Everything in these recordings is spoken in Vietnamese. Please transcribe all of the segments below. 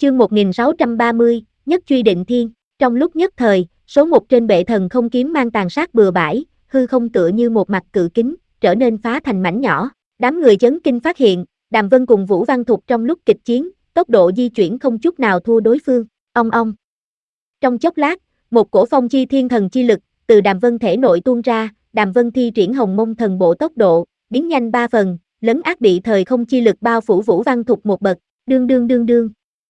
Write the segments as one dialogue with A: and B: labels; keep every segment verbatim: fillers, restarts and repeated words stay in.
A: Chương một nghìn sáu trăm ba mươi, Nhất truy định thiên. Trong lúc nhất thời, số một trên bệ thần không kiếm mang tàn sát bừa bãi, hư không tựa như một mặt cự kính, trở nên phá thành mảnh nhỏ. Đám người chấn kinh phát hiện, Đàm Vân cùng Vũ Văn Thục trong lúc kịch chiến, tốc độ di chuyển không chút nào thua đối phương. Ong ong. Trong chốc lát, một cổ phong chi thiên thần chi lực từ Đàm Vân thể nội tuôn ra, Đàm Vân thi triển Hồng Mông thần bộ tốc độ, biến nhanh ba phần, lấn át bị thời không chi lực bao phủ Vũ Văn Thục một bậc. Đương đương đương đương.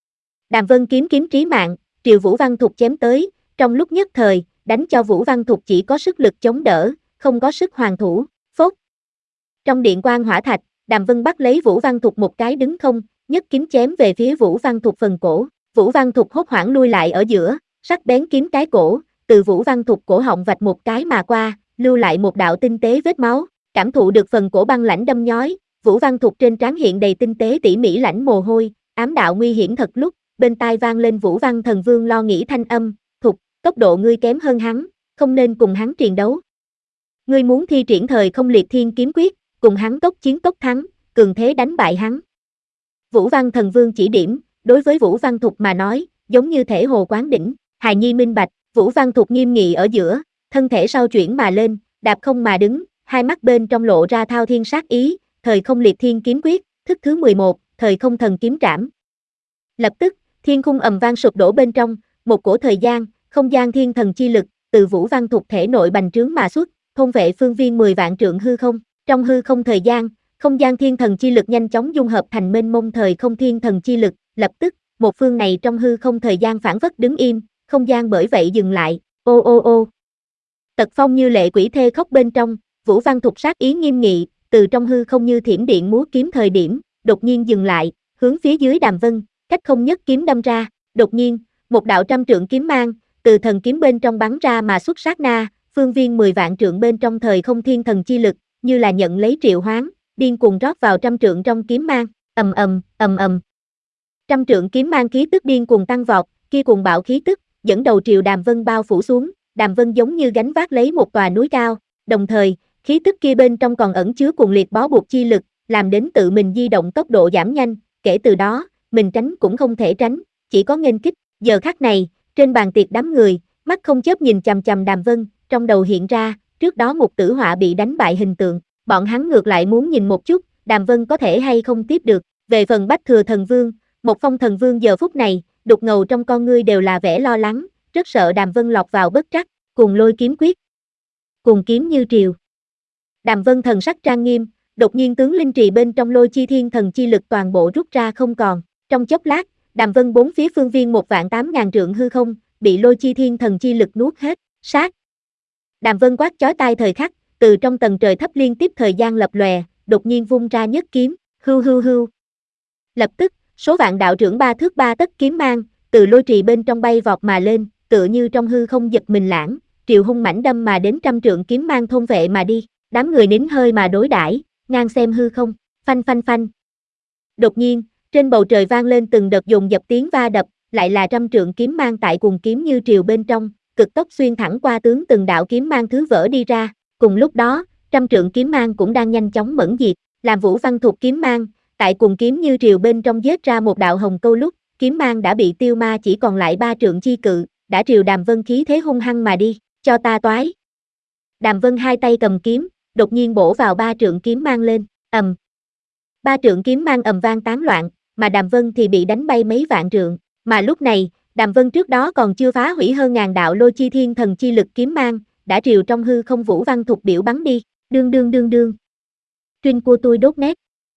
A: Đàm Vân kiếm kiếm trí mạng, triều Vũ Văn Thục chém tới, trong lúc nhất thời, đánh cho Vũ Văn Thục chỉ có sức lực chống đỡ, không có sức hoàn thủ. Phốt. Trong điện quang hỏa thạch, Đàm Vân bắt lấy Vũ Văn Thục một cái đứng không, nhất kiếm chém về phía Vũ Văn Thục phần cổ. Vũ Văn Thục hốt hoảng lui lại ở giữa, sắc bén kiếm cái cổ, từ Vũ Văn Thục cổ họng vạch một cái mà qua, lưu lại một đạo tinh tế vết máu. Cảm thụ được phần cổ băng lãnh đâm nhói, Vũ Văn Thục trên trán hiện đầy tinh tế tỉ mỉ lãnh mồ hôi, ám đạo nguy hiểm thật lúc, bên tai vang lên Vũ Văn Thần Vương lo nghĩ thanh âm, "Thục, tốc độ ngươi kém hơn hắn, không nên cùng hắn triền đấu. Ngươi muốn thi triển thời không liệt thiên kiếm quyết, cùng hắn tốc chiến tốc thắng, cường thế đánh bại hắn." Vũ Văn Thần Vương chỉ điểm, đối với Vũ Văn Thục mà nói, giống như thể hồ quán đỉnh. Hài nhi minh bạch. Vũ Văn Thục nghiêm nghị ở giữa, thân thể sau chuyển mà lên, đạp không mà đứng, hai mắt bên trong lộ ra thao thiên sát ý, thời không liệt thiên kiếm quyết, thức thứ mười một, thời không thần kiếm trảm. Lập tức, thiên khung ầm vang sụp đổ bên trong, một cổ thời gian, không gian thiên thần chi lực, từ Vũ Văn Thục thể nội bành trướng mà xuất, thôn vệ phương viên mười vạn trượng hư không. Trong hư không thời gian, không gian thiên thần chi lực nhanh chóng dung hợp thành mênh mông thời không thiên thần chi lực, lập tức, một phương này trong hư không thời gian phản phất đứng im, không gian bởi vậy dừng lại. Ô ô ô. Tật phong như lệ quỷ thê khóc bên trong, Vũ Văn Thục sát ý nghiêm nghị, từ trong hư không như thiểm điện múa kiếm thời điểm, đột nhiên dừng lại, hướng phía dưới Đàm Vân, cách không nhất kiếm đâm ra. Đột nhiên, một đạo trăm trượng kiếm mang, từ thần kiếm bên trong bắn ra mà xuất sát na, phương viên mười vạn trượng bên trong thời không thiên thần chi lực, như là nhận lấy triệu hoán, điên cuồng rót vào trăm trượng trong kiếm mang, ầm ầm, ầm ầm. Trăm trượng kiếm mang khí tức điên cuồng tăng vọt, kia cuồng bạo khí tức, dẫn đầu triều Đàm Vân bao phủ xuống, Đàm Vân giống như gánh vác lấy một tòa núi cao, đồng thời, khí tức kia bên trong còn ẩn chứa cuồng liệt bó buộc chi lực, làm đến tự mình di động tốc độ giảm nhanh, kể từ đó, mình tránh cũng không thể tránh, chỉ có nghênh kích. Giờ khắc này, trên bàn tiệc đám người, mắt không chớp nhìn chằm chằm Đàm Vân, trong đầu hiện ra, trước đó một tử họa bị đánh bại hình tượng, bọn hắn ngược lại muốn nhìn một chút, Đàm Vân có thể hay không tiếp được. Về phần Bách Thừa Thần Vương, Một Phong Thần Vương giờ phút này, đục ngầu trong con ngươi đều là vẻ lo lắng, rất sợ Đàm Vân lọt vào bất trắc, cùng lôi kiếm quyết. Cùng kiếm như triều. Đàm Vân thần sắc trang nghiêm, đột nhiên tướng linh trì bên trong lôi chi thiên thần chi lực toàn bộ rút ra không còn. Trong chốc lát, Đàm Vân bốn phía phương viên một vạn tám ngàn trượng hư không, bị lôi chi thiên thần chi lực nuốt hết, sát. Đàm Vân quát chói tai thời khắc, từ trong tầng trời thấp liên tiếp thời gian lập lòe, đột nhiên vung ra nhất kiếm, hưu hưu hưu. Lập tức, số vạn đạo trưởng ba thước ba tấc kiếm mang, từ lôi trì bên trong bay vọt mà lên, tựa như trong hư không giật mình lãng, triều hung mãnh đâm mà đến trăm trượng kiếm mang thôn vệ mà đi. Đám người nín hơi mà đối đãi, ngang xem hư không, phanh phanh phanh. Đột nhiên, trên bầu trời vang lên từng đợt dồn dập tiếng va đập, lại là trăm trượng kiếm mang tại cuồng kiếm như triều bên trong, cực tốc xuyên thẳng qua tướng từng đạo kiếm mang thứ vỡ đi ra. Cùng lúc đó, trăm trượng kiếm mang cũng đang nhanh chóng mẫn diệt, làm Vũ Văn Thục kiếm mang, tại cuồng kiếm như triều bên trong giết ra một đạo hồng câu lúc, kiếm mang đã bị tiêu ma chỉ còn lại ba trượng chi cự, đã triều Đàm Vân khí thế hung hăng mà đi, cho ta toái. Đàm Vân hai tay cầm kiếm, đột nhiên bổ vào ba trượng kiếm mang lên, ầm. Ba trượng kiếm mang ầm vang tán loạn, mà Đàm Vân thì bị đánh bay mấy vạn trượng, mà lúc này, Đàm Vân trước đó còn chưa phá hủy hơn ngàn đạo lôi chi thiên thần chi lực kiếm mang, đã triều trong hư không Vũ Văn Thục biểu bắn đi, đương đương đương đương. Trinh của tôi đốt nét.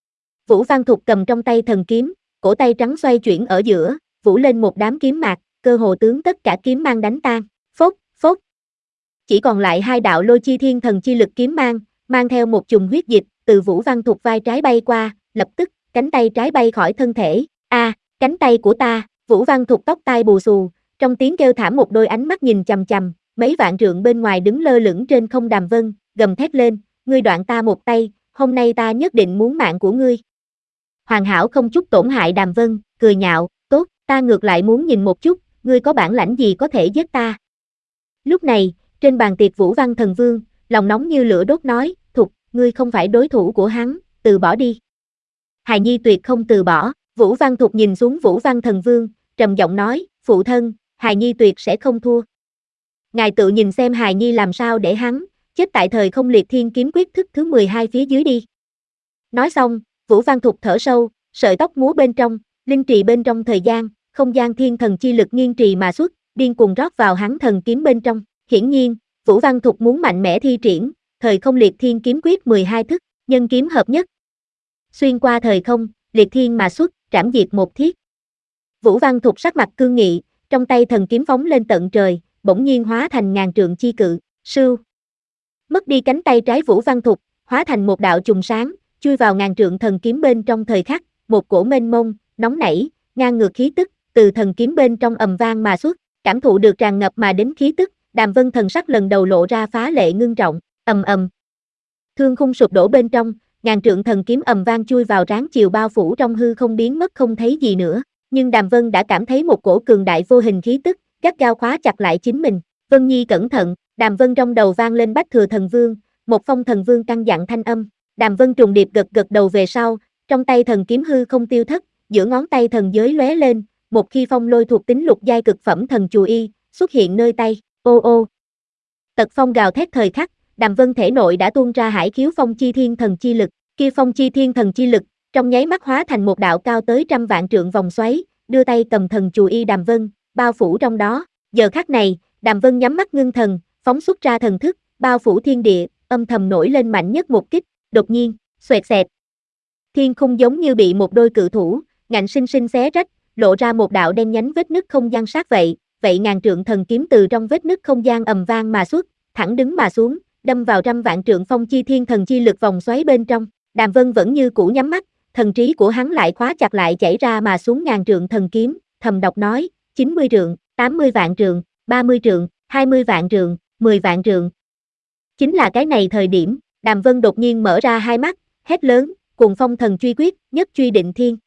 A: Vũ Văn Thục cầm trong tay thần kiếm, cổ tay trắng xoay chuyển ở giữa, vũ lên một đám kiếm mạc, cơ hồ tướng tất cả kiếm mang đánh tan, phốt, phốt. Chỉ còn lại hai đạo lôi chi thiên thần chi lực kiếm mang, mang theo một chùm huyết dịch, từ Vũ Văn Thục vai trái bay qua, lập tức, cánh tay trái bay khỏi thân thể, a, à, cánh tay của ta. Vũ Văn Thục tóc tai bù xù, trong tiếng kêu thảm một đôi ánh mắt nhìn chằm chằm, mấy vạn trượng bên ngoài đứng lơ lửng trên không Đàm Vân, gầm thét lên, ngươi đoạn ta một tay, hôm nay ta nhất định muốn mạng của ngươi. Hoàn hảo không chút tổn hại Đàm Vân, cười nhạo, tốt, ta ngược lại muốn nhìn một chút, ngươi có bản lãnh gì có thể giết ta. Lúc này, trên bàn tiệc Vũ Văn Thần Vương, lòng nóng như lửa đốt nói, Thục, ngươi không phải đối thủ của hắn, từ bỏ đi. Hài nhi tuyệt không từ bỏ. Vũ Văn Thục nhìn xuống Vũ Văn Thần Vương, trầm giọng nói, phụ thân, hài nhi tuyệt sẽ không thua. Ngài tự nhìn xem hài nhi làm sao để hắn, chết tại thời không liệt thiên kiếm quyết thức thứ mười hai phía dưới đi. Nói xong, Vũ Văn Thục thở sâu, sợi tóc múa bên trong, linh trì bên trong thời gian, không gian thiên thần chi lực nghiêng trì mà xuất, điên cuồng rót vào hắn thần kiếm bên trong. Hiển nhiên, Vũ Văn Thục muốn mạnh mẽ thi triển, thời không liệt thiên kiếm quyết mười hai thức, nhân kiếm hợp nhất. Xuyên qua thời không, liệt thiên mà xuất, trảm diệt một thiết. Vũ Văn Thục sắc mặt cương nghị, trong tay thần kiếm phóng lên tận trời, bỗng nhiên hóa thành ngàn trượng chi cự, sưu. Mất đi cánh tay trái Vũ Văn Thục, hóa thành một đạo chùm sáng, chui vào ngàn trượng thần kiếm bên trong thời khắc, một cổ mênh mông, nóng nảy, ngang ngược khí tức, từ thần kiếm bên trong ầm vang mà xuất, cảm thụ được tràn ngập mà đến khí tức, Đàm Vân thần sắc lần đầu lộ ra phá lệ ngưng trọng, ầm ầm. Thương khung sụp đổ bên trong, ngàn trượng thần kiếm ầm vang chui vào ráng chiều bao phủ trong hư không biến mất không thấy gì nữa, nhưng Đàm Vân đã cảm thấy một cổ cường đại vô hình khí tức, gắt gao khóa chặt lại chính mình. Vân Nhi cẩn thận, Đàm Vân trong đầu vang lên Bách Thừa Thần Vương, một phong thần vương căn dặn thanh âm. Đàm Vân trùng điệp gật gật đầu về sau, trong tay thần kiếm hư không tiêu thất, giữa ngón tay thần giới lóe lên, một khi phong lôi thuộc tính lục giai cực phẩm thần chù y xuất hiện nơi tay. Ô ô. Tật phong gào thét thời khắc, Đàm Vân thể nội đã tuôn ra hải khiếu phong chi thiên thần chi lực, kia phong chi thiên thần chi lực, trong nháy mắt hóa thành một đạo cao tới trăm vạn trượng vòng xoáy, đưa tay cầm thần chù y Đàm Vân, bao phủ trong đó. Giờ khắc này, Đàm Vân nhắm mắt ngưng thần, phóng xuất ra thần thức, bao phủ thiên địa, âm thầm nổi lên mạnh nhất một kích, đột nhiên, xoẹt xẹt. Thiên khung giống như bị một đôi cự thủ, ngạnh sinh sinh xé rách, lộ ra một đạo đen nhánh vết nứt không gian sát vậy, vậy ngàn trượng thần kiếm từ trong vết nứt không gian ầm vang mà xuất, thẳng đứng mà xuống, đâm vào trăm vạn trượng phong chi thiên thần chi lực vòng xoáy bên trong. Đàm Vân vẫn như cũ nhắm mắt, thần trí của hắn lại khóa chặt lại chảy ra mà xuống ngàn trượng thần kiếm, thầm đọc nói, chín mươi trượng, tám mươi vạn trượng, ba mươi trượng, hai mươi vạn trượng, mười vạn trượng. Chính là cái này thời điểm, Đàm Vân đột nhiên mở ra hai mắt, hét lớn, cùng phong thần truy quyết, nhất truy định thiên.